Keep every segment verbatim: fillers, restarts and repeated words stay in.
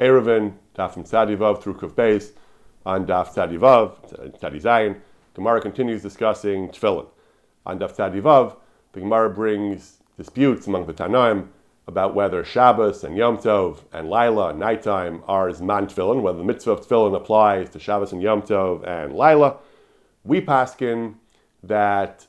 Eruvin, Daf Tzadi Vav through Kuf Beis, on Daf Tzadi Vav, Tzadi Zayin. Gemara continues discussing tefillin. On Daf Tzadi Vav, the Gemara brings disputes among the Tanaim about whether Shabbos and Yom Tov and Laila, nighttime, are Zman tefillin, whether the mitzvah of tefillin applies to Shabbos and Yom Tov and Laila. We paskin that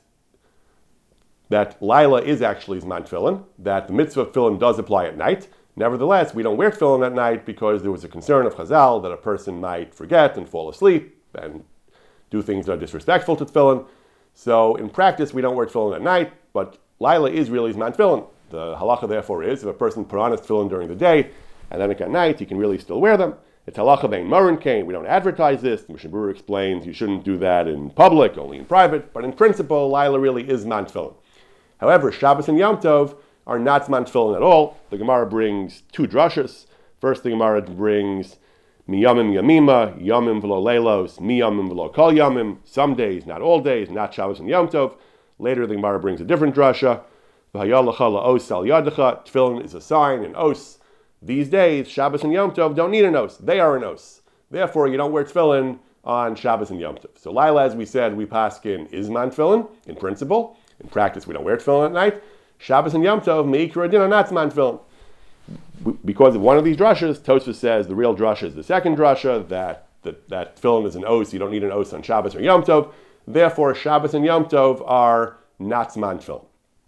that Laila is actually Zman tefillin, that the mitzvah of tefillin does apply at night. Nevertheless, we don't wear tefillin at night because there was a concern of Chazal that a person might forget and fall asleep and do things that are disrespectful to tefillin. So in practice, we don't wear tefillin at night, but Laila is really Zman tefillin. The halacha therefore is, if a person put on his tefillin during the day and then at night, he can really still wear them. It's halacha bein morin kain. We don't advertise this. The Mishnah Berurah explains you shouldn't do that in public, only in private. But in principle, Laila really is Zman tefillin. However, Shabbos and Yom Tov are not Zman tefillin at all. The Gemara brings two drashas. First, the Gemara brings miyamim yamima, yamim v'lo leilos, miyamim v'lo kol yamim, some days, not all days, not Shabbos and Yom Tov. Later, the Gemara brings a different drasha. V'hayalacha la'os al yadacha, tefillin is a sign, an os. These days, Shabbos and Yom Tov don't need an os. They are an os. Therefore, you don't wear tefillin on Shabbos and Yom Tov. So Laila, as we said, we paskin is Zman tefillin, in principle. In practice, we don't wear tefillin at night. Shabbos and Yom Tov, meikra din are not Zman tefillin. Because of one of these drashas, Tosfos says the real drasha is the second drasha, that, that, that tefillin is an os, you don't need an os on Shabbos or Yom Tov. Therefore, Shabbos and Yom Tov are not Zman tefillin.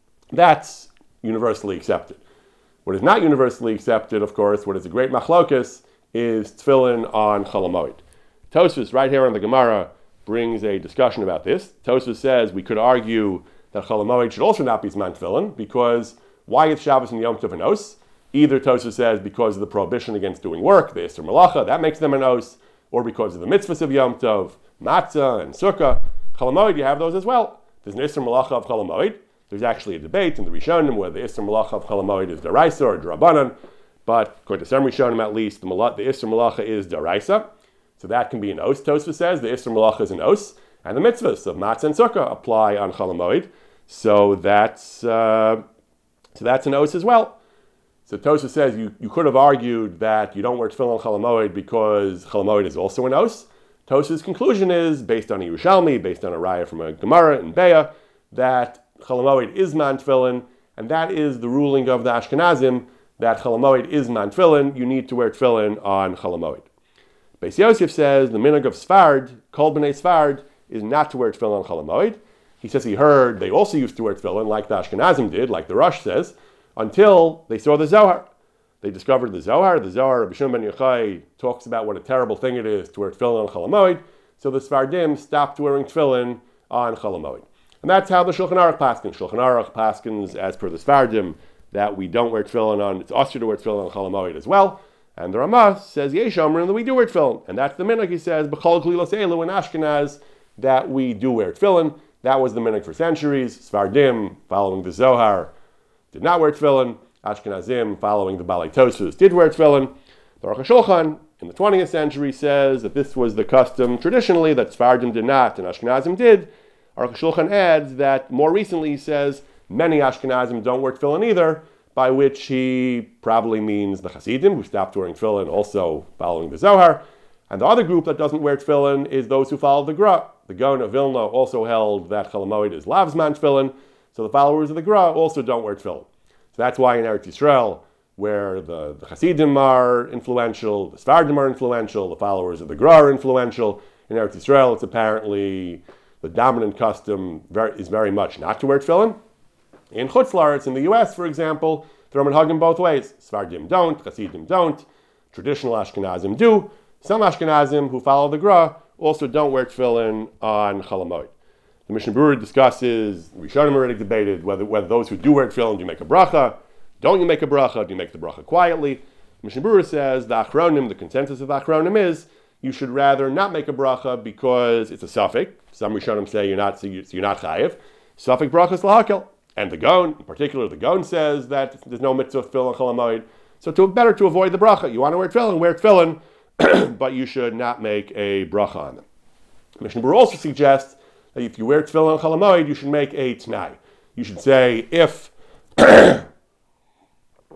That's universally accepted. What is not universally accepted, of course, what is a great machlokas, is tefillin on Chol HaMoed. Tosfos, right here on the Gemara, brings a discussion about this. Tosfos says we could argue that Chol HaMoed should also not be Zman tefillin, because why is Shabbos and Yom Tov an os? Either Tosfos says because of the prohibition against doing work, the Isser Malacha, that makes them an os, or because of the mitzvahs of Yom Tov, Matzah and Sukkah. Chol HaMoed, you have those as well. There's an Isser Malacha of Chol HaMoed. There's actually a debate in the Rishonim whether the Isser Malacha of Chol HaMoed is Daraisa or Darabanan, but according to some Rishonim at least, the, Mala- the Isser Malacha is Daraisa, so that can be an os. Tosfos says the Isser Malacha is an os, and the mitzvahs of Matzah and Sukkah apply on Chol HaMoed, so that's uh, so that's an os as well. So Tosfos says you, you could have argued that you don't wear tefillin on Chol HaMoed because Chol HaMoed is also an os. Tosfos' conclusion is, based on a Yerushalmi, based on a raya from a Gemara in Beya, that Chol HaMoed is man tefillin, and that is the ruling of the Ashkenazim, that Chol HaMoed is man tefillin, you need to wear tefillin on Chol HaMoed. Beis Yosef says the minhag of Sfard, Kol B'nai Sfard, is not to wear tefillin on Chol HaMoed. He says he heard they also used to wear tefillin, like the Ashkenazim did, like the Rosh says, until they saw the Zohar. They discovered the Zohar. The Zohar, Rabbi Shimon ben Yochai, talks about what a terrible thing it is to wear tefillin on Chol HaMoed. So the Sfardim stopped wearing tefillin on Chol HaMoed. And that's how the Shulchan Aruch paskins. Shulchan Aruch paskins, as per the Sfardim, that we don't wear tefillin on, it's usher to wear tefillin on Chol HaMoed as well. And the Ramah says, Yesh Omrim, that we do wear tefillin. And that's the minhag, he says, B'chol Klilos Elu in Ashkenaz, that we do wear tefillin. That was the minhag for centuries. Sfardim, following the Zohar, did not wear tefillin. Ashkenazim, following the Balei Tosfos, did wear tefillin. The Aruch HaShulchan, in the twentieth century, says that this was the custom traditionally, that Sfardim did not and Ashkenazim did. Aruch HaShulchan adds that more recently he says many Ashkenazim don't wear tefillin either, by which he probably means the Hasidim, who stopped wearing tefillin, also following the Zohar. And the other group that doesn't wear tefillin is those who follow the Gra. The Gaon of Vilna also held that Chol HaMoed is Lavzman tefillin, so the followers of the Gra also don't wear tefillin. So that's why in Eretz Yisrael, where the, the Hasidim are influential, the Sfardim are influential, the followers of the Gra are influential. In Eretz Yisrael, it's apparently the dominant custom very, is very much not to wear tefillin. In Chutz La'aretz, in the U S, for example, they're minhagim both ways. Sfardim don't, Hasidim don't, traditional Ashkenazim do. Some Ashkenazim who follow the Gra also don't wear tefillin on Chol HaMoed. The Mishnah Berurah discusses, Rishonim already debated whether, whether those who do wear tefillin, do you make a bracha? Don't you make a bracha? Do you make the bracha quietly? Mishnah Berurah says, the Achronim, the consensus of the Achronim is, you should rather not make a bracha because it's a suffix. Some Rishonim say you're not, so you're not chayiv. Suffix bracha is lahakel. And the Gaon, in particular, the Gaon says that there's no mitzvah of tefillin on Chol HaMoed. So to, better to avoid the bracha. You want to wear tefillin, wear tefillin, but you should not make a bracha on them. Mishnah Berurah also suggests that if you wear tefillin on Chol HaMoed, you should make a t'nai. You should say, if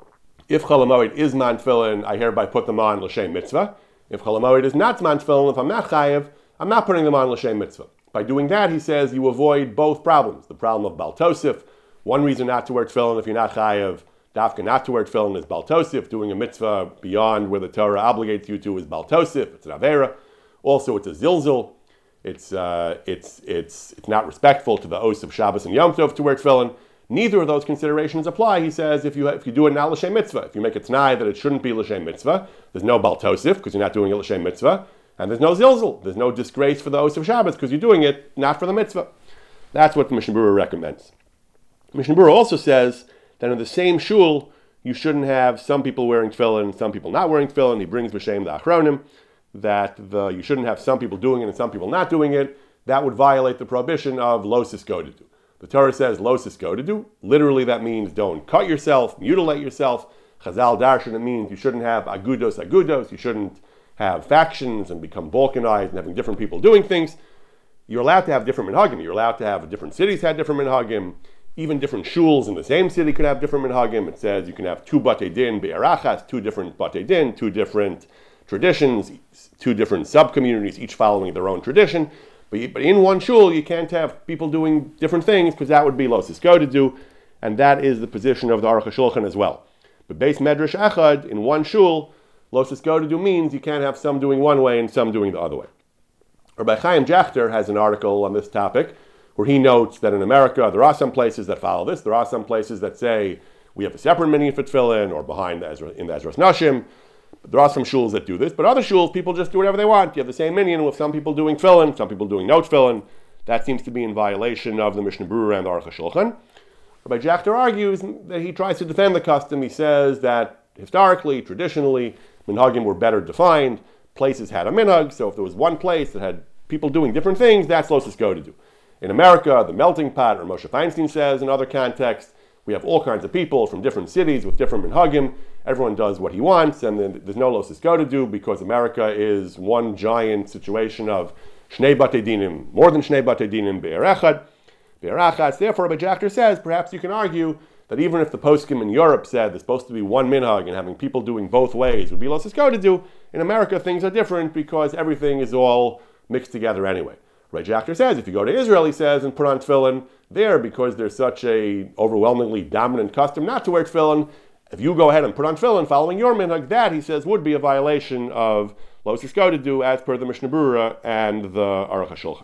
If Chol HaMoed is man tefillin, I hereby put them on l'shem mitzvah. If Chol HaMoed is not man tefillin, if I'm not chayev, I'm not putting them on l'shem mitzvah. By doing that, he says, you avoid both problems. The problem of Bal Tosif. One reason not to wear tefillin if you're not chayev, dafka not to wear tefillin is Bal Tosif. Doing a mitzvah beyond where the Torah obligates you to is Bal Tosif. It's an avera. Also, it's a zilzul. It's uh, it's it's it's not respectful to the oaths of Shabbos and Yom Tov to wear tefillin. Neither of those considerations apply. He says if you if you do it not l'shem mitzvah, if you make a t'nai that it shouldn't be l'shem mitzvah, there's no Bal Tosif because you're not doing it l'shem mitzvah, and there's no zilzul. There's no disgrace for the oaths of Shabbos because you're doing it not for the mitzvah. That's what the Mishnah Berurah recommends. Mishnah Berurah also says that in the same shul you shouldn't have some people wearing tefillin and some people not wearing tefillin. He brings b'shem the Achronim that the you shouldn't have some people doing it and some people not doing it. That would violate the prohibition of lo siskodedu. The Torah says lo siskodedu. Literally, that means don't cut yourself, mutilate yourself. Chazal darshan, it means you shouldn't have agudos agudos. You shouldn't have factions and become balkanized and having different people doing things. You're allowed to have different minhagim. You're allowed to have different cities had different minhagim. Even different shuls in the same city could have different minhagim. It says you can have two batei din be'erachas, two different batei din, two different traditions, two different sub-communities, each following their own tradition. But, but in one shul, you can't have people doing different things because that would be lo siskodedu, and that is the position of the Aruch HaShulchan as well. But Beis Medrash Echad, in one shul, lo siskodedu means you can't have some doing one way and some doing the other way. Rabbi Chaim Jachter has an article on this topic where he notes that in America, there are some places that follow this. There are some places that say we have a separate minyan for tefillin or behind the Ezra, in the Ezras Nashim. There are some shuls that do this, but other shuls, people just do whatever they want. You have the same minyan with some people doing tefillin, some people doing no tefillin. That seems to be in violation of the Mishnah Berurah and the Aruch HaShulchan. Rabbi Jachter argues that he tries to defend the custom. He says that historically, traditionally, minhagim were better defined. Places had a minhag, so if there was one place that had people doing different things, that's lo siskodedu. In America, the melting pot, or Moshe Feinstein says in other contexts, we have all kinds of people from different cities with different minhagim. Everyone does what he wants, and then there's no lo siskodedu because America is one giant situation of shnei batei dinim, more than shnei batei dinim be'erechad, be'erachas. Therefore, Rabbi Jachter says perhaps you can argue that even if the poskim in Europe said there's supposed to be one minhag and having people doing both ways would be lo siskodedu, in America things are different because everything is all mixed together anyway. Rabbi Jachter says if you go to Israel, he says, and put on tefillin there because there's such a overwhelmingly dominant custom not to wear tefillin, if you go ahead and put on tefillin following your minhag, that, he says, would be a violation of lo siskodedu as per the Mishnah Berurah and the Aruch HaShulchan.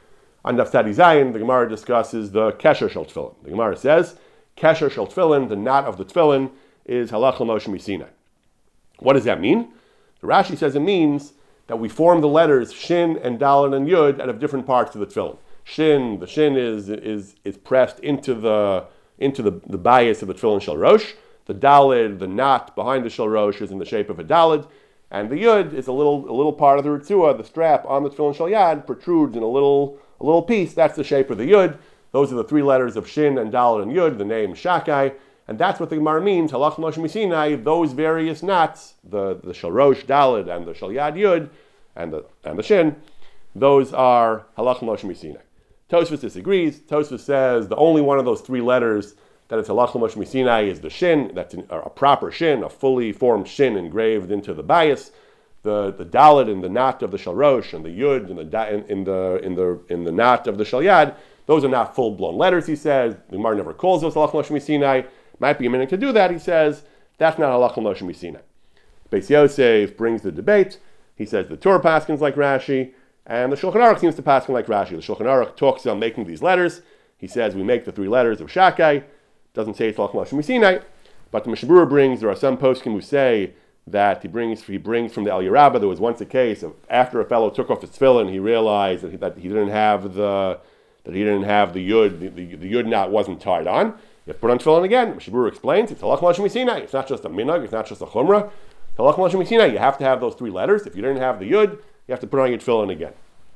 On Daf Tzadi Zayin, the Gemara discusses the kesher shel tefillin. The Gemara says, kesher shel tefillin, the knot of the tefillin, is halach l'Moshe Misinai. What does that mean? The Rashi says it means that we form the letters Shin and Dalet and Yud out of different parts of the tefillin. Shin, the Shin is is is pressed into the into the, the bias of the tefillin shel Rosh. The Dalet, the knot behind the shel Rosh, is in the shape of a Dalet, and the Yud is a little a little part of the Ritzua, the strap on the tefillin shel Yad protrudes in a little a little piece. That's the shape of the Yud. Those are the three letters of Shin and Dalet and Yud, the name Shakai, and that's what the Gemara means. Halach Moshe Misinai. Those various knots, the the shel Rosh Dalet and the shel Yad Yud, and the and the Shin, those are halach Moshe Misinai. Tosfos disagrees. Tosfos says the only one of those three letters that it's halach Moshe Misinai is the Shin. That's an, a proper Shin, a fully formed Shin engraved into the bias. The the Dalet in the knot of the shel Rosh and the Yud in the da, in, in the in the in the knot of the shel Yad. Those are not full blown letters. He says the Gemara never calls those halach Moshe Misinai. Might be a minute to do that. He says that's not halach Moshe Misinai. Beis Yosef brings the debate. He says the Torah paskins like Rashi, and the Shulchan Aruch seems to paskin like Rashi. The Shulchan Aruch talks about making these letters. He says we make the three letters of Shakai. Doesn't say it's halach Moshe Misinai, but the Mishnah Berurah brings. There are some poskim who say that he brings he brings from the Aliyah Rabbah. There was once a case of after a fellow took off his tefillin, he realized that he, that he didn't have the that he didn't have the yud the, the, the yud knot wasn't tied on. You have to put on tefillin again. Mishnah Berurah explains it's halach Moshe Misinai. It's not just a minhag. It's not just a chumrah. Halach Moshe Misinai, you have to have those three letters. If you didn't have the yud, you have to put on your tefillin again.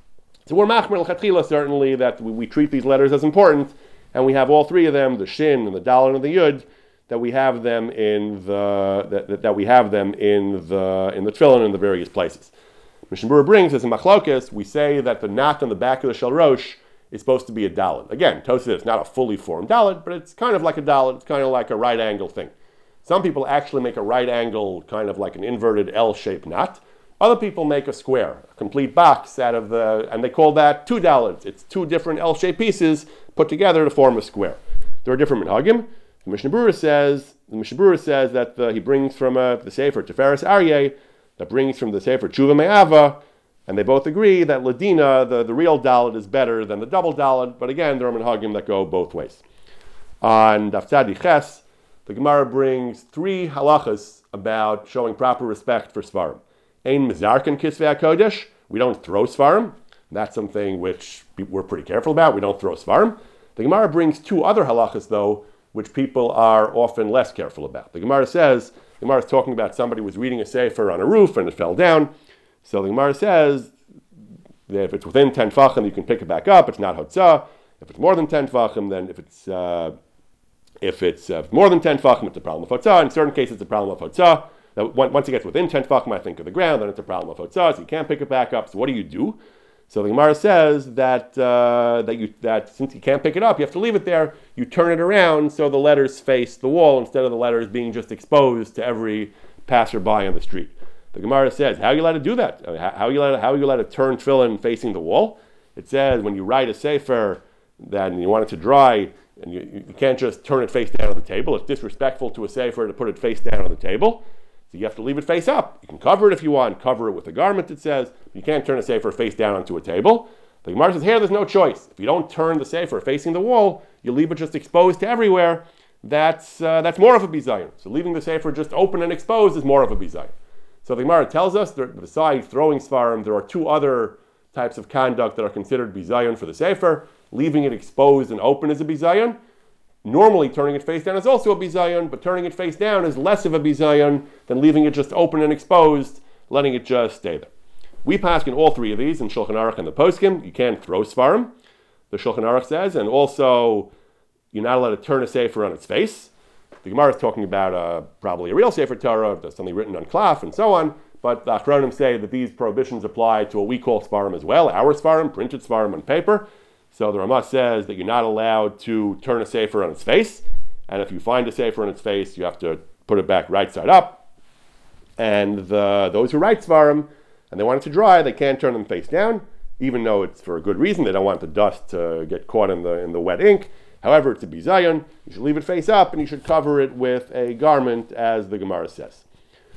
So we're machmer l'chatchila, certainly, that we, we treat these letters as important, and we have all three of them, the Shin and the Dalet and the Yud, that we have them in the that, that, that we have them in the in the tefillin in the various places. Mishnah Berurah brings, as in Machlokes, we say that the knot on the back of the shel Rosh is supposed to be a Dalet. Again, Tosfos, it's not a fully formed Dalet, but it's kind of like a Dalet. It's kind of like a right angle thing. Some people actually make a right angle, kind of like an inverted L-shaped knot. Other people make a square, a complete box out of the, and they call that two dalet. It's two different L-shaped pieces put together to form a square. There are different minhagim. The Mishnah Berurah says, the Mishnah Berurah says that the, he brings from uh, the Sefer Tiferes Aryeh, that brings from the Sefer Tshuva Me'ava, and they both agree that Ladina, the, the real dalet, is better than the double dalet, but again, there are minhagim that go both ways. On Daf Tzadi Ches, the Gemara brings three halachas about showing proper respect for Svarim. Ein mizarken kisvei HaKodesh, we don't throw Svarim. That's something which we're pretty careful about. We don't throw Svarim. The Gemara brings two other halachas, though, which people are often less careful about. The Gemara says, the Gemara is talking about somebody was reading a sefer on a roof and it fell down. So the Gemara says that if it's within ten tfachim, you can pick it back up. It's not hotzah. If it's more than ten tfachim, then if it's uh, if it's uh, more than ten tfachim, it's a problem of hotzah. In certain cases, it's a problem of hotzah. Now, once it gets within ten tfachim, I think, of the ground, then it's a problem of hotzah. So you can't pick it back up. So what do you do? So the Gemara says that uh, that you that since you can't pick it up, you have to leave it there. You turn it around so the letters face the wall instead of the letters being just exposed to every passerby on the street. The Gemara says, how are you allowed to do that? I mean, how, how, are you allowed to, how are you allowed to turn tefillin facing the wall? It says when you write a sefer that you want it to dry, and you, you can't just turn it face down on the table. It's disrespectful to a sefer to put it face down on the table. So you have to leave it face up. You can cover it if you want, cover it with a garment, it says. But you can't turn a sefer face down onto a table. The Gemara says here, there's no choice. If you don't turn the sefer facing the wall, you leave it just exposed to everywhere. That's uh, that's more of a bizayon. So leaving the sefer just open and exposed is more of a bizayon. So the Gemara tells us that besides throwing svarim, there are two other types of conduct that are considered bizayon for the sefer. Leaving it exposed and open is a bizayon. Normally, turning it face down is also a bizayon, but turning it face down is less of a bizayon than leaving it just open and exposed, letting it just stay there. We pass in all three of these in Shulchan Aruch and the Poskim. You can't throw svarim, the Shulchan Aruch says, and also you're not allowed to turn a sefer on its face. The Gemara is talking about uh, probably a real sefer Torah, there's something written on cloth and so on, but the Achronim say that these prohibitions apply to what we call svarim as well, our svarim, printed svarim on paper. So the Ramah says that you're not allowed to turn a sefer on its face, and if you find a sefer on its face, you have to put it back right side up. And the, those who write svarim, and they want it to dry, they can't turn them face down, even though it's for a good reason. They don't want the dust to get caught in the in the wet ink. However, it's a bizayon. You should leave it face up, and you should cover it with a garment, as the Gemara says.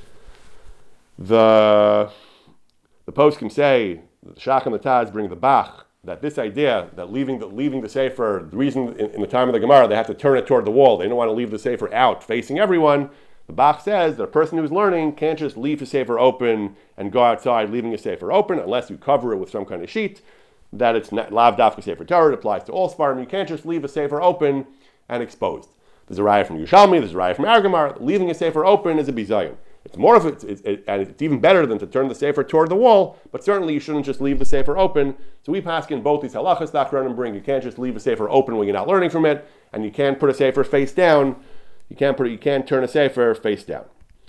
The the poskim say, the Shach and the Taz bring the Bach, that this idea that leaving the leaving the sefer, the reason in, in the time of the Gemara they have to turn it toward the wall, they don't want to leave the sefer out facing everyone. The Bach says that a person who's learning can't just leave his sefer open and go outside leaving a sefer open unless you cover it with some kind of sheet. That it's not lav dafka sefer Torah, it applies to all svarim. You can't just leave a sefer open and exposed. There's a raya from Yerushalmi, there's a raya from Argamar. Leaving a sefer open is a bizayon. It's more of it, it's, it, and it's even better than to turn the sefer toward the wall. But certainly you shouldn't just leave the sefer open. So we pass in both these halachas that Achronim bring. You can't just leave a sefer open when you're not learning from it, and you can't put a sefer face down. You can't put you can't turn a sefer face down.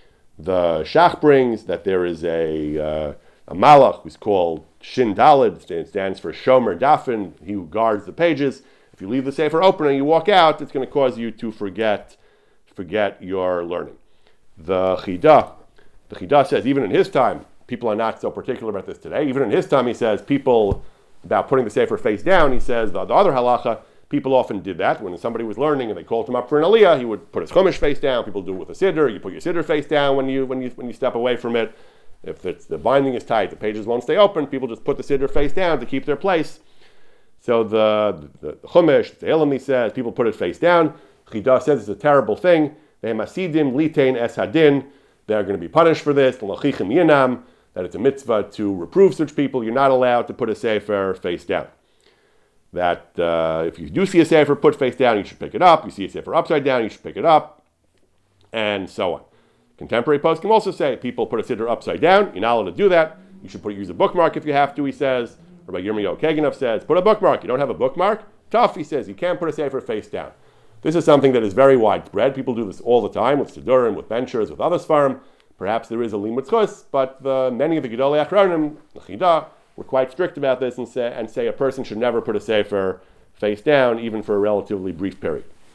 The Shach brings that there is a uh, a malach who's called Shin Daled. It stands for Shomer Dafin, he who guards the pages. If you leave the sefer open and you walk out, it's going to cause you to forget forget your learning. The Chidah, the Chidah says even in his time, people are not so particular about this today. Even in his time, he says people about putting the sefer face down. He says the, the other halacha, people often did that when somebody was learning and they called him up for an aliyah. He would put his chumash face down. People do it with a siddur. You put your siddur face down when you when you when you step away from it. If it's the binding is tight, the pages won't stay open. People just put the siddur face down to keep their place. So the the, the chumash, the Elam, he says people put it face down. Chidah says it's a terrible thing. They masidim litain es hadin. They're going to be punished for this. L'chichim yinam, that it's a mitzvah to reprove such people. You're not allowed to put a sefer face down. That uh, if you do see a sefer put face down, you should pick it up. You see a sefer upside down, you should pick it up, and so on. Contemporary posts can also say people put a siddur upside down. You're not allowed to do that. You should put use a bookmark if you have to. He says. Rabbi Yirmiyahu Keganov says, put a bookmark. You don't have a bookmark? Tough, he says. You can't put a sefer face down. This is something that is very widespread. People do this all the time with siddurim, with benchers, with other svarim. Perhaps there is a limud chus, but the, many of the Gedolei Achronim, the Chidah, were quite strict about this and say, and say a person should never put a sefer face down, even for a relatively brief period.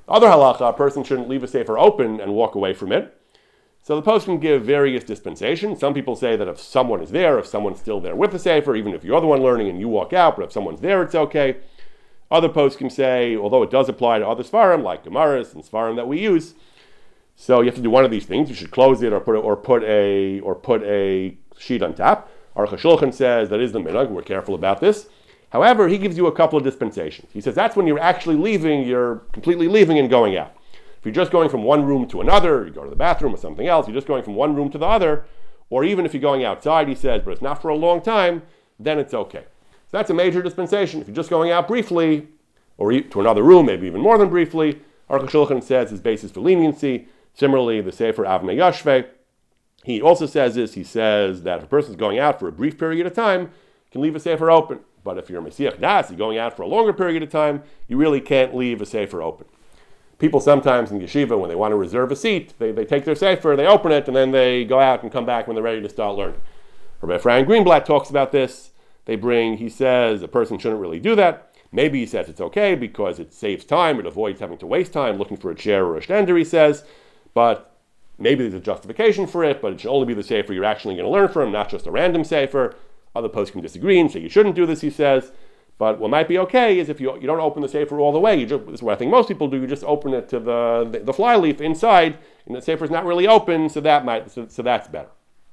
Other halacha, a person shouldn't leave a sefer open and walk away from it. So the post can give various dispensations. Some people say that if someone is there, if someone's still there with the sefer, even if you're the one learning and you walk out, but if someone's there, it's okay. Other posts can say, although it does apply to other Sfarim, like Gemaras and Sfarim that we use, so you have to do one of these things. You should close it or put a, or put a or put a sheet on top. Aruch HaShulchan says that is the minhag. We're careful about this. However, he gives you a couple of dispensations. He says that's when you're actually leaving, you're completely leaving and going out. If you're just going from one room to another, you go to the bathroom or something else, you're just going from one room to the other, or even if you're going outside, he says, but it's not for a long time, then it's okay. So that's a major dispensation. If you're just going out briefly, or to another room, maybe even more than briefly, Aruch HaShulchan says his basis for leniency. Similarly, the Sefer Avnei Yashveh, he also says this. He says that if a person's going out for a brief period of time, you can leave a Sefer open. But if you're a Mesiach Das, you're going out for a longer period of time, you really can't leave a Sefer open. People sometimes in yeshiva, when they want to reserve a seat, they, they take their Sefer, they open it, and then they go out and come back when they're ready to start learning. Rabbi Ephraim Greenblatt talks about this. They bring, he says, a person shouldn't really do that. Maybe he says it's okay because it saves time, it avoids having to waste time looking for a chair or a stender, he says. But maybe there's a justification for it, but it should only be the sefer you're actually going to learn from, not just a random sefer. Other posts can disagree and say you shouldn't do this, he says. But what might be okay is if you you don't open the sefer all the way. You just, this is what I think most people do. You just open it to the the, the flyleaf inside, and the sefer is not really open, so that might so, so that's better.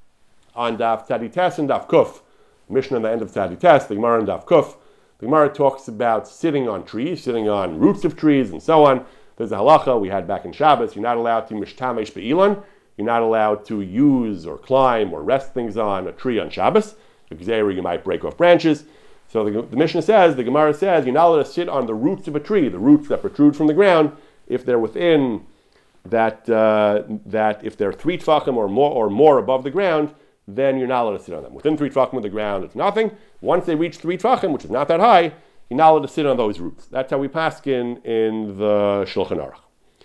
On Daf Tzadi Tes and Daf Kuf, Mishnah on the end of Tzadi Tes, the Gemara on Daf Kuf, the Gemara talks about sitting on trees, sitting on roots of trees, and so on. There's a halacha we had back in Shabbos. You're not allowed to mishtamesh be'ilan. You're not allowed to use or climb or rest things on a tree on Shabbos. Because there you might break off branches. So the, the Mishnah says, the Gemara says, you're not allowed to sit on the roots of a tree, the roots that protrude from the ground, if they're within that, uh, that if they're three tfachim or more or more above the ground, then you're not allowed to sit on them. Within three tfachim of the ground, it's nothing. Once they reach three tfachim, which is not that high, you're not allowed to sit on those roots. That's how we paskin in the Shulchan Aruch.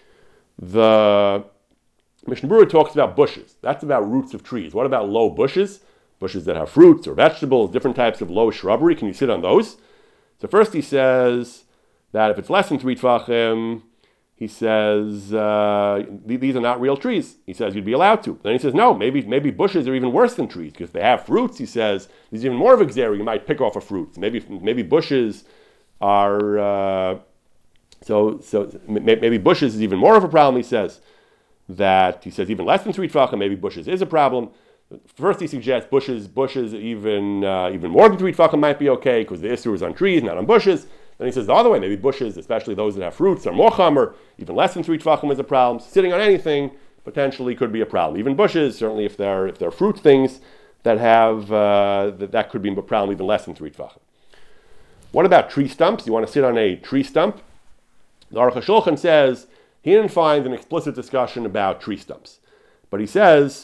The Mishnah Berurah talks about bushes. That's about roots of trees. What about low bushes? Bushes that have fruits or vegetables, different types of low shrubbery. Can you sit on those? So first he says that if it's less than three tvachim, he says uh, these are not real trees. He says you'd be allowed to. Then he says no, maybe maybe bushes are even worse than trees because they have fruits. He says there's even more of a gzera. You might pick off a fruit. Maybe maybe bushes are uh, so so maybe bushes is even more of a problem. He says that he says even less than three tvachim, maybe bushes is a problem. First, he suggests bushes, bushes even uh, even more than three tefachim might be okay because the issur is on trees, not on bushes. Then he says the other way, maybe bushes, especially those that have fruits, are more chamer. Even less than three tefachim is a problem. Sitting on anything potentially could be a problem. Even bushes, certainly if they're if they're fruit things that have uh, that, that could be a problem. Even less than three tefachim. What about tree stumps? You want to sit on a tree stump? The Aruch HaShulchan says he didn't find an explicit discussion about tree stumps, but he says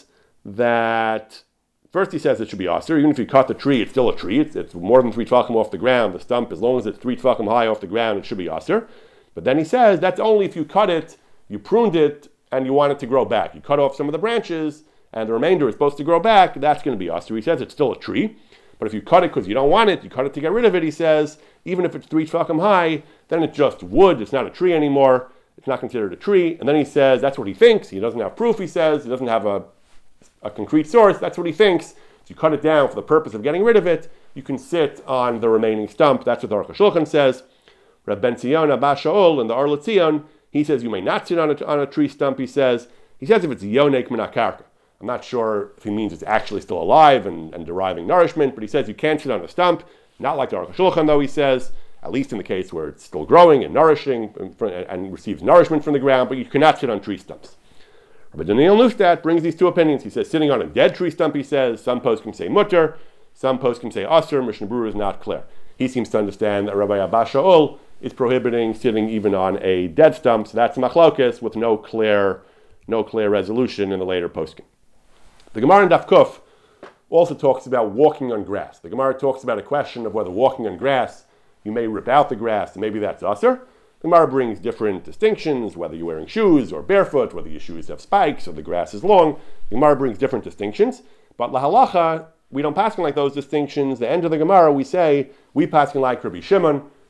that first he says it should be aser. Even if you cut the tree, it's still a tree. It's, it's more than three tefachim off the ground. The stump, as long as it's three tefachim high off the ground, it should be aser. But then he says that's only if you cut it, you pruned it, and you want it to grow back. You cut off some of the branches, and the remainder is supposed to grow back. That's going to be aser. He says it's still a tree. But if you cut it because you don't want it, you cut it to get rid of it, he says, even if it's three tefachim high, then it's just wood. It's not a tree anymore. It's not considered a tree. And then he says that's what he thinks. He doesn't have proof, he says. He doesn't have a a concrete source. That's what he thinks. So you cut it down for the purpose of getting rid of it. You can sit on the remaining stump. That's what the Aruch HaShulchan says. Reb Ben Zion Abba Shaul in the Ar L'Tzion, he says you may not sit on a, on a tree stump. He says he says if it's yonek min hakarka. I'm not sure if he means it's actually still alive and, and deriving nourishment, but he says you can't sit on a stump. Not like the Aruch HaShulchan though. He says at least in the case where it's still growing and nourishing and, and receives nourishment from the ground, but you cannot sit on tree stumps. But Daniel Neustadt brings these two opinions. He says sitting on a dead tree stump, he says, some posts can say mutter, some posts can say aser. Mishnah Berurah is not clear. He seems to understand that Rabbi Abba Shaul is prohibiting sitting even on a dead stump, so that's machlokes with no clear no clear resolution in the later poskim. The Gemara in Daf Kuf also talks about walking on grass. The Gemara talks about a question of whether walking on grass, you may rip out the grass, and maybe that's aser. The Gemara brings different distinctions, whether you're wearing shoes or barefoot, whether your shoes have spikes or the grass is long. The Gemara brings different distinctions. But lahalacha, we don't paskin like those distinctions. The end of the Gemara, we say, we paskin like Rabbi Shimon.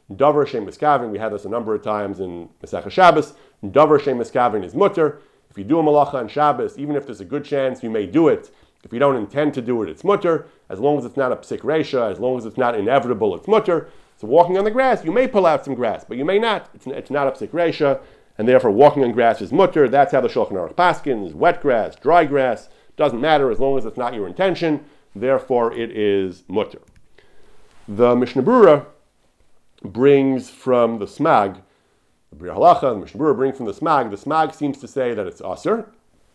Davar Shem Miskavin, we had this a number of times in Masechah Shabbos. Davar Shem Miskavin is mutter. If you do a malacha on Shabbos, even if there's a good chance you may do it, if you don't intend to do it, it's mutter. As long as it's not a psik reisha, as long as it's not inevitable, it's mutter. So walking on the grass, you may pull out some grass, but you may not. It's, it's not a psik reisha, and therefore walking on grass is mutter. That's how the Shulchan Aruch paskins. Wet grass, dry grass, doesn't matter as long as it's not your intention. Therefore, it is mutter. The Mishnah Berurah brings from the Smag, the Bria Halacha, the Mishnah Berurah brings from the Smag. The Smag seems to say that it's aser,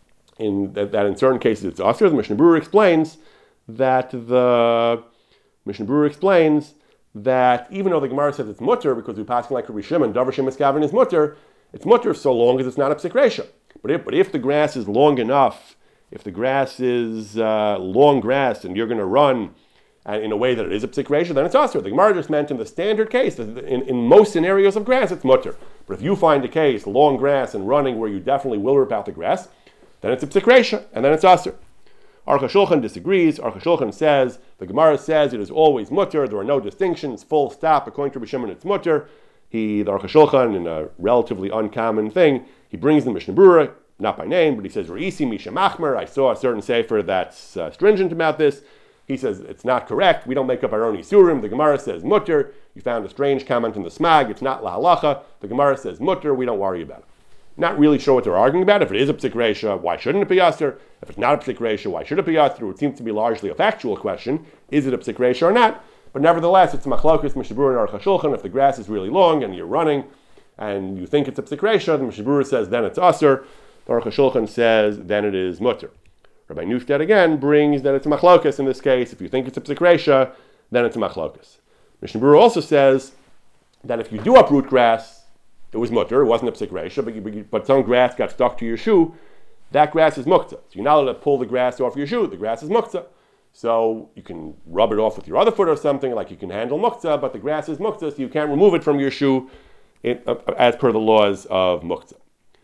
in that, that in certain cases it's aser. The Mishnah Berurah explains that the Mishnah Berurah explains that even though the Gemara says it's mutter because we pass like Rabbi Shimon, Davar Shem Miskavin is mutter, it's mutter so long as it's not a psik reisha. But if but if the grass is long enough, if the grass is uh, long grass and you're going to run and in a way that it is a psik reisha, then it's aser. The Gemara just meant in the standard case, in, in most scenarios of grass, it's mutter. But if you find a case, long grass and running where you definitely will rip out the grass, then it's a psik reisha, and then it's aser. Aruch HaShulchan disagrees. Aruch HaShulchan says, the Gemara says it is always mutter, there are no distinctions, full stop. According to Rabbi Shimon, it's mutter. He, the Aruch HaShulchan, in a relatively uncommon thing, he brings the Mishnah Berurah, not by name, but he says, Re'isi Misha Machmer, I saw a certain sefer that's uh, stringent about this. He says, it's not correct, we don't make up our own isurim. The Gemara says mutter. You found a strange comment in the Smag, it's not la halacha. The Gemara says mutter, we don't worry about it. Not really sure what they're arguing about. If it is a psik reisha, why shouldn't it be aser? If it's not a psik reisha, why should it be aser? It seems to be largely a factual question. Is it a psik reisha or not? But nevertheless, it's machlokus Mishnah Berurah and Aruch HaShulchan. If the grass is really long and you're running and you think it's a psik reisha, the Mishnah Berurah says then it's aser. The Aruch HaShulchan says then it is mutter. Rabbi Newstead again brings that it's a machlokus in this case. If you think it's a psik reisha, then it's a machlokus. Mishnah Berurah also says that if you do uproot grass, it was mutter, it wasn't a psik reisha, but, you, but some grass got stuck to your shoe, that grass is muktzah. So you're not allowed to pull the grass off your shoe, the grass is muktzah. So you can rub it off with your other foot or something, like you can handle muktzah, but the grass is muktzah, so you can't remove it from your shoe in, uh, as per the laws of muktzah.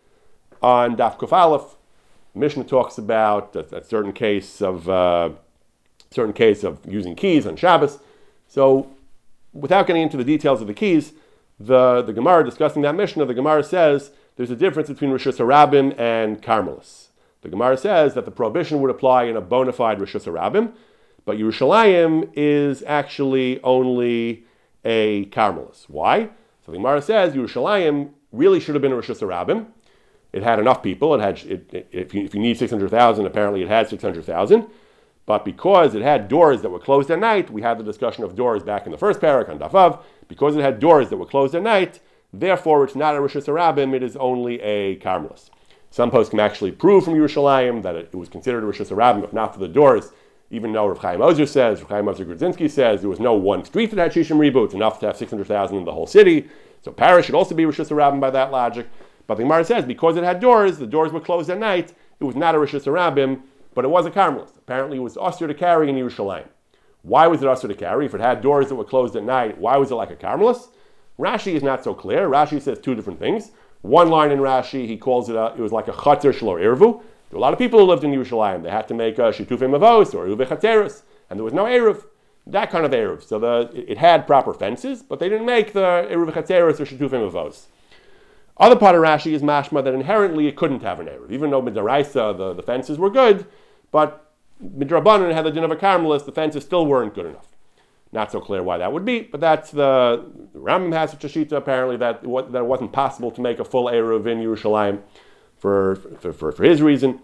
On Daf Kuf Aleph, Mishnah talks about a, a certain case of uh, certain case of using keys on Shabbos. So without getting into the details of the keys, The, the Gemara discussing that Mishnah, the Gemara says there's a difference between Rishus HaRabim and Carmelis. The Gemara says that the prohibition would apply in a bona fide Rishus HaRabim, but Yerushalayim is actually only a Carmelis. Why? So the Gemara says Yerushalayim really should have been a Rishus HaRabim. It had enough people. It had, it, it, if, you, if you need six hundred thousand, apparently it had six hundred thousand. But because it had doors that were closed at night, we had the discussion of doors back in the first parak on Daf Vav. Because it had doors that were closed at night, therefore it's not a Rishus HaRabim, it is only a Carmelis. Some poskim actually prove from Yerushalayim that it, it was considered a Rishus HaRabim, if not for the doors, even though Rav Chaim Ozer says, Rav Chaim Ozer Grudzinski says, there was no one street that had Shishim Ribu, it's enough to have six hundred thousand in the whole city. So Paris should also be Rishus HaRabim by that logic. But the Gemara says, because it had doors, the doors were closed at night, it was not a Rishus HaRabim, but it was a Carmelis. Apparently it was usher to carry in Yerushalayim. Why was it usher to carry? If it had doors that were closed at night, why was it like a Carmelis? Rashi is not so clear. Rashi says two different things. One line in Rashi, he calls it a, it was like a chater shelo irvu. There were a lot of people who lived in Yerushalayim. They had to make a shitufei mavos or uve chateris, and there was no eruv. That kind of eruv. So the, it had proper fences, but they didn't make the eruv chateris or shitufei mavos. Other part of Rashi is mashma that inherently it couldn't have an eruv, even though midaraisa the, the fences were good, but midrabanan had the din of a Carmelis, the fences still weren't good enough. Not so clear why that would be, but that's the, the Rambam has such a shita apparently that it, that it wasn't possible to make a full eruv in Yerushalayim for for, for for his reason.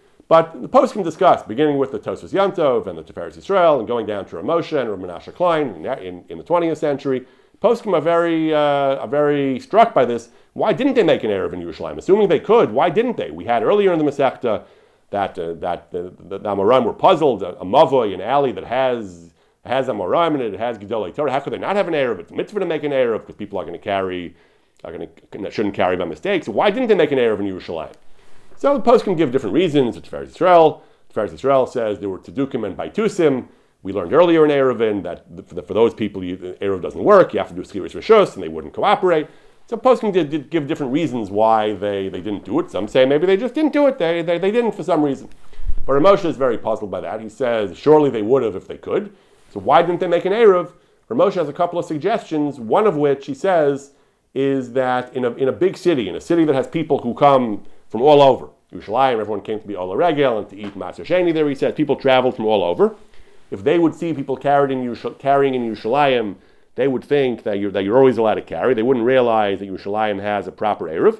But the poskim discuss, beginning with the Tosfos Yantov and the Tiferes Yisrael, and going down to Rav Moshe and Rav Menashe Klein in, in, in the twentieth century. Poskim are very uh, are very struck by this. Why didn't they make an eruv in Yerushalayim? Assuming they could, why didn't they? We had earlier in the Masechta that uh, that the, the, the Amoraim were puzzled. A, a mavoy, an alley that has has Amoraim in it, it has Gedolei Torah. How could they not have an eruv? It's a mitzvah to make an eruv because people are going to carry, are going to shouldn't carry by mistake. So why didn't they make an eruv in Yerushalayim? So the post can give different reasons. The Tiferes Yisrael, Tiferes Yisrael says there were Tzedukim and Baitusim. We learned earlier in Eruvin that for, the, for those people, you, Eruv doesn't work. You have to do Schiris Rishus, and they wouldn't cooperate. So post can did, did give different reasons why they, they didn't do it. Some say maybe they just didn't do it. They they, they didn't for some reason. But Rav Moshe is very puzzled by that. He says surely they would have if they could. So why didn't they make an Eruv? Rav Moshe has a couple of suggestions, one of which he says is that in a, in a big city, in a city that has people who come from all over, Yerushalayim, everyone came to be Ola Regel and to eat Matzah Sheni there, he said, people traveled from all over. If they would see people carried in Yerush- carrying in Yerushalayim, they would think that you're, that you're always allowed to carry. They wouldn't realize that Yerushalayim has a proper Eruv.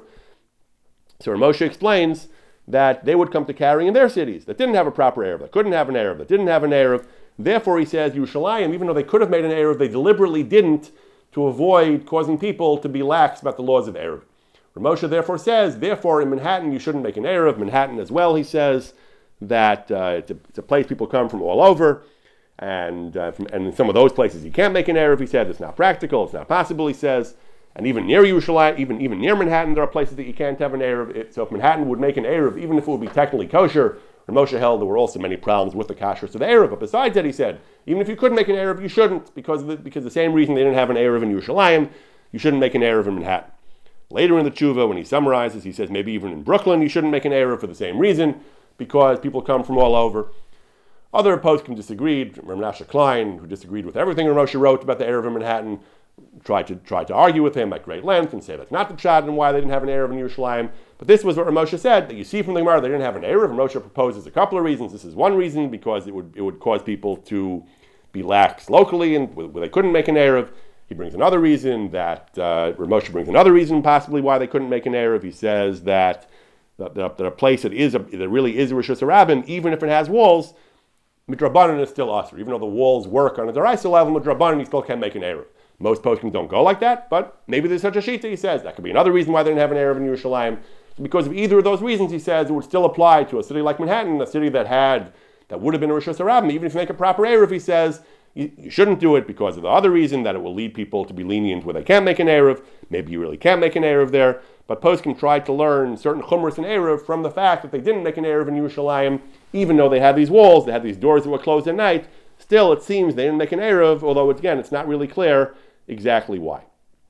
So Rav Moshe explains that they would come to carry in their cities that didn't have a proper Eruv, that couldn't have an Eruv, that didn't have an Eruv. Therefore, he says, Yerushalayim, even though they could have made an Eruv, they deliberately didn't to avoid causing people to be lax about the laws of Eruv. Rav Moshe therefore says, therefore in Manhattan you shouldn't make an Eruv. Manhattan as well, he says, that uh, it's, a, it's a place people come from all over. And uh, from, and in some of those places you can't make an Eruv, he said. It's not practical, it's not possible, he says. And even near Yerushalayim, even, even near Manhattan, there are places that you can't have an Eruv. It, so if Manhattan would make an Eruv, even if it would be technically kosher, Rav Moshe held there were also many problems with the kashrus of the Eruv. But besides that, he said, even if you couldn't make an Eruv, you shouldn't, because of the, because the same reason they didn't have an Eruv in Yerushalayim, you shouldn't make an Eruv in Manhattan. Later in the tshuva, when he summarizes, he says maybe even in Brooklyn you shouldn't make an Eruv for the same reason, because people come from all over. Other poskim disagreed. Rav Menashe Klein, who disagreed with everything Rav Moshe wrote about the Eruv in Manhattan, tried to tried to argue with him at great length and say that's not the pshat and why they didn't have an Eruv in Yerushalayim. But this was what Rav Moshe said, that you see from the Gemara they didn't have an Eruv. Rav Moshe proposes a couple of reasons. This is one reason, because it would it would cause people to be lax locally and where they couldn't make an Eruv. He brings another reason that uh, Rav Moshe brings another reason possibly why they couldn't make an Eruv. He says that that, that a place that is a, that really is a Rishus HaRabim, even if it has walls, Midrabanan is still usher. Even though the walls work on a Daraisa level, Midrabanan you still can't make an Eruv. Most poskim don't go like that, but maybe there's such a shita, he says. That could be another reason why they didn't have an Eruv in Yerushalayim. Because of either of those reasons, he says, it would still apply to a city like Manhattan, a city that had, that would have been a Rishus HaRabim. Even if you make a proper Eruv, he says, you, you shouldn't do it because of the other reason, that it will lead people to be lenient where they can't make an Eruv. Maybe you really can't make an Eruv there. But poskim tried to learn certain chumras in Eruv from the fact that they didn't make an Eruv in Yerushalayim, even though they had these walls, they had these doors that were closed at night. Still, it seems they didn't make an Eruv, although, again, it's not really clear exactly why.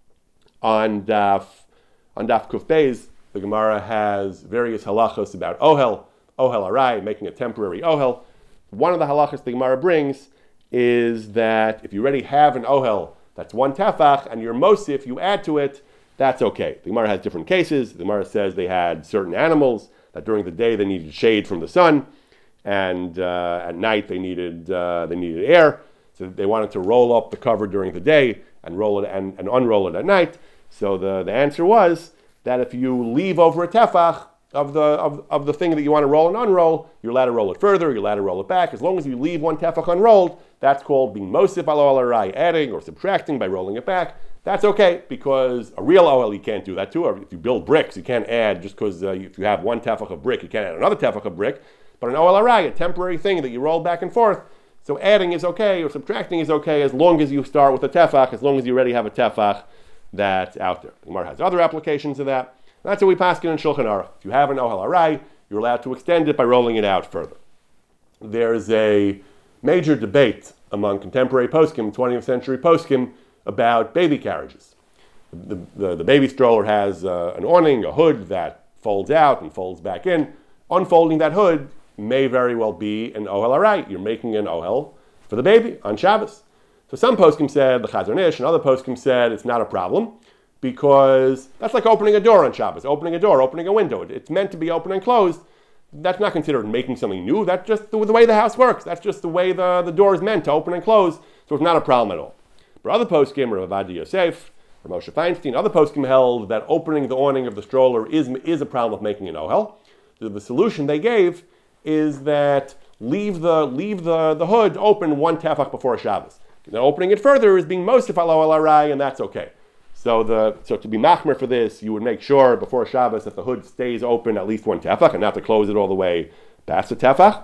On Daf, on Daf Kuf Beis, the Gemara has various halachos about ohel, ohel arai, making a temporary ohel. One of the halachos the Gemara brings is that if you already have an ohel that's one tefach, and you're mosif, you add to it, that's okay. The Gemara has different cases. The Gemara says they had certain animals that during the day they needed shade from the sun, and uh, at night they needed uh, they needed air. So they wanted to roll up the cover during the day and roll it and, and unroll it at night. So the, the answer was that if you leave over a tefach of the of, of the thing that you want to roll and unroll, you're allowed to roll it further, you're allowed to roll it back. As long as you leave one tefach unrolled, that's called being mosif al arai, adding or subtracting by rolling it back. That's okay, because a real ohel you can't do that too. Or if you build bricks, you can't add, just because uh, if you have one tefach of brick, you can't add another tefach of brick. But an ohel arai, a temporary thing that you roll back and forth, so adding is okay, or subtracting is okay, as long as you start with a tefach, as long as you already have a tefach that's out there. The Gemara has other applications of that. That's what we pass in Shulchan Aruch. If you have an ohel arai, you're allowed to extend it by rolling it out further. There's a major debate among contemporary poskim, twentieth century poskim, about baby carriages. The, the, the baby stroller has uh, an awning, a hood that folds out and folds back in. Unfolding that hood may very well be an ohel arai. You're making an ohel for the baby on Shabbos. So some poskim said, the Chazon Ish, and other poskim said it's not a problem, because that's like opening a door on Shabbos, opening a door, opening a window. It's meant to be open and closed. That's not considered making something new. That's just the, the way the house works. That's just the way the, the door is meant to open and close. So it's not a problem at all. But other poskim, Rav Ovadia Yosef, Rav Moshe Feinstein, other poskim held that opening the awning of the stroller is, is a problem with making an ohel. The, the solution they gave is that leave the leave the, the hood open one tefach before Shabbos. Now opening it further is being mosif al ohel arai, and that's okay. So the so to be machmer for this, you would make sure before Shabbos that the hood stays open at least one tefach, and not to close it all the way past the tefach.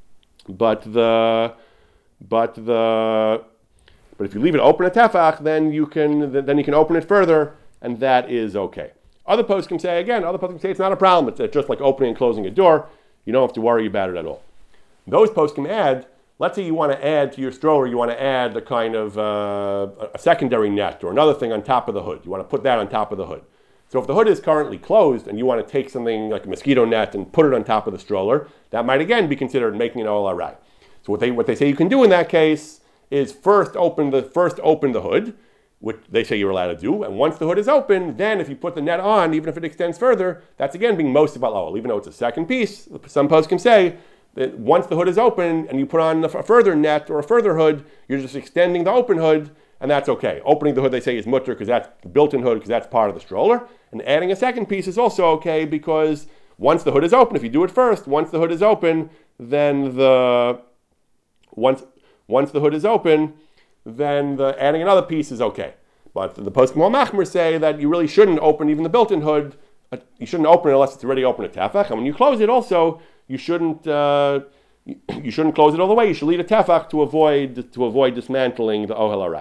But the but the But if you leave it open a tefach, then you can then you can open it further, and that is okay. Other poskim say again, other poskim say it's not a problem. It's just like opening and closing a door. You don't have to worry about it at all. Those poskim add, let's say you want to add to your stroller, you want to add a kind of uh, a secondary net or another thing on top of the hood. You want to put that on top of the hood. So if the hood is currently closed and you want to take something like a mosquito net and put it on top of the stroller, that might again be considered making an ohel arai. So what they what they say you can do in that case is first open the first open the hood, which they say you're allowed to do. And once the hood is open, then if you put the net on, even if it extends further, that's again being most about lowel. Even though it's a second piece, some posts can say that once the hood is open and you put on a further net or a further hood, you're just extending the open hood, and that's okay. Opening the hood, they say, is mutter because that's the built-in hood, because that's part of the stroller. And adding a second piece is also okay because once the hood is open, if you do it first, once the hood is open, then the once once the hood is open, then the adding another piece is okay. But the poskim al machmer say that you really shouldn't open even the built-in hood. Uh, you shouldn't open it unless it's already open at tefach. And when you close it, also you shouldn't uh, you, you shouldn't close it all the way. You should leave a tefach to avoid to avoid dismantling the ohel harai.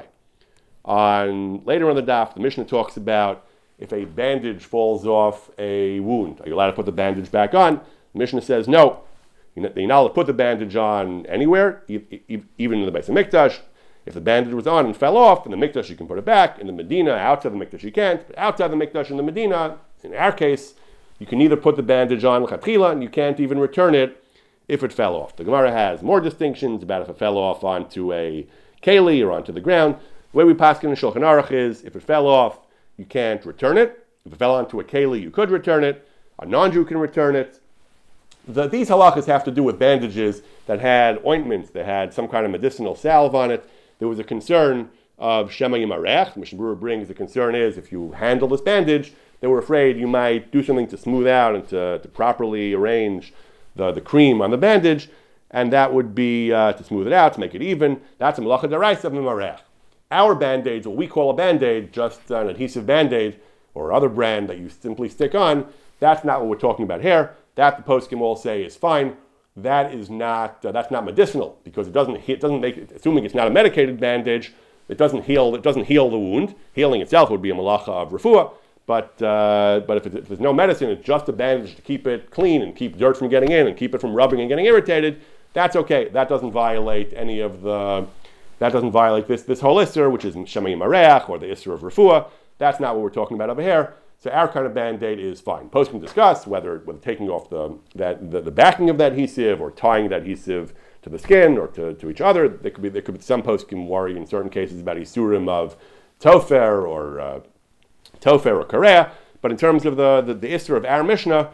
On later on the daf, the Mishnah talks about if a bandage falls off a wound, are you allowed to put the bandage back on? The Mishnah says no. You're not allowed to put the bandage on anywhere, even in the Beis HaMikdash. If the bandage was on and fell off, in the Mikdash you can put it back. In the Medina, outside the Mikdash you can't. But outside the Mikdash in the Medina, in our case, you can either put the bandage on l'chatchila and you can't even return it if it fell off. The Gemara has more distinctions about if it fell off onto a keli or onto the ground. The way we paskin in Shulchan Aruch is if it fell off, you can't return it. If it fell onto a keli, you could return it. A non-Jew can return it. The, these halachas have to do with bandages that had ointments, that had some kind of medicinal salve on it. There was a concern of Shema Yimarech. Mishnah Berurah brings the concern is if you handle this bandage, they were afraid you might do something to smooth out and to, to properly arrange the, the cream on the bandage, and that would be uh, to smooth it out, to make it even. That's a malacha deraisa of Yimarech. Our band-aids, what we call a band-aid, just an adhesive band-aid or other brand that you simply stick on, that's not what we're talking about here. That the poskim all say is fine. That is not uh, that's not medicinal because it doesn't it doesn't make assuming it's not a medicated bandage, it doesn't heal it doesn't heal the wound. Healing itself would be a malacha of refuah, but uh, but if, it, if there's no medicine, it's just a bandage to keep it clean and keep dirt from getting in and keep it from rubbing and getting irritated. That's okay. That doesn't violate any of the that doesn't violate this this whole issur, which is Shema Yimarech or the issur of refuah. That's not what we're talking about over here. So our kind of band-aid is fine. Post can discuss whether, whether taking off the, that, the the backing of that adhesive or tying that adhesive to the skin or to, to each other. There could be there could be some post can worry in certain cases about isurim of tofer or uh, tofer or korea. But in terms of the the, the issur of our Mishnah,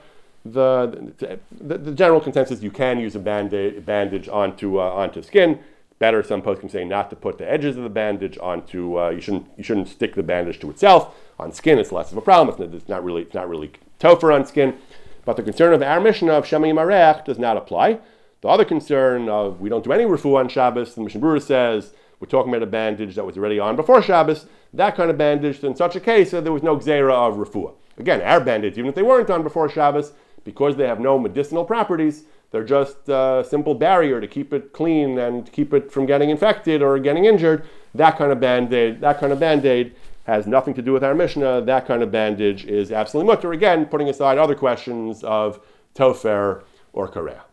the the, the the general consensus you can use a band-aid, bandage onto uh, onto skin. Better, some posts can say not to put the edges of the bandage onto. Uh, you shouldn't. You shouldn't stick the bandage to itself. On skin, it's less of a problem. It's not, it's not really. It's not really tofer on skin. But the concern of our Mishnah of Shema Yimarech does not apply. The other concern of we don't do any refuah on Shabbos. The Mishnah Berurah says we're talking about a bandage that was already on before Shabbos. That kind of bandage. In such a case, uh, there was no gzeira of refuah. Again, our bandage, even if they weren't on before Shabbos, because they have no medicinal properties. They're just a simple barrier to keep it clean and keep it from getting infected or getting injured. That kind of band-aid, that kind of band-aid has nothing to do with our Mishnah. That kind of bandage is absolutely mutter. Again, putting aside other questions of tofer or korea.